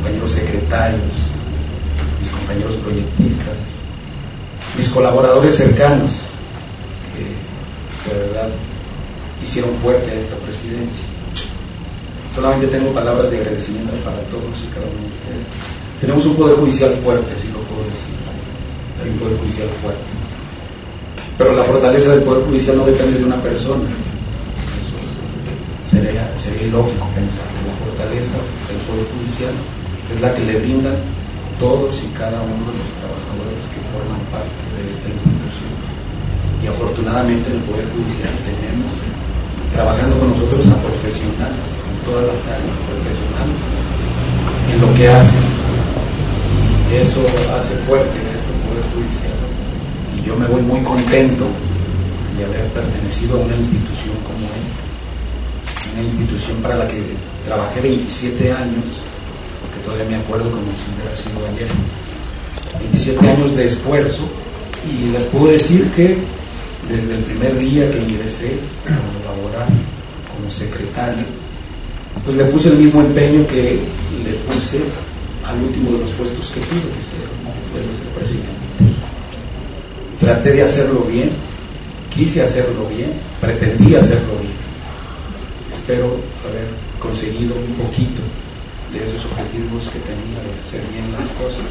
compañeros secretarios, mis compañeros proyectistas, mis colaboradores cercanos, que de verdad hicieron fuerte a esta presidencia. Solamente tengo palabras de agradecimiento para todos y cada uno de ustedes. Tenemos un poder judicial fuerte, si lo puedo decir. Hay un poder judicial fuerte. Pero la fortaleza del poder judicial no depende de una persona. Eso sería ilógico pensar. La fortaleza del poder judicial es la que le brindan todos y cada uno de los trabajadores que forman parte de esta institución. Y afortunadamente en el poder judicial tenemos trabajando con nosotros a profesionales en todas las áreas, profesionales en lo que hacen. Eso hace fuerte a este poder judicial. Y yo me voy muy contento de haber pertenecido a una institución como esta, una institución para la que trabajé 27 años, porque todavía me acuerdo como si hubiera sido ayer, 27 años de esfuerzo, y les puedo decir que desde el primer día que ingresé a laborar como secretario, pues le puse el mismo empeño que le puse al último de los puestos que tuve, que fue el de ser presidente. Traté de hacerlo bien, quise hacerlo bien, pretendí hacerlo bien. Espero haber conseguido un poquito de esos objetivos que tenía de hacer bien las cosas.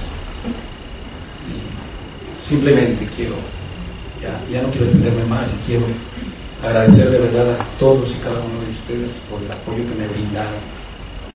Y simplemente quiero, ya no quiero extenderme más, y quiero agradecer de verdad a todos y cada uno de ustedes por el apoyo que me brindaron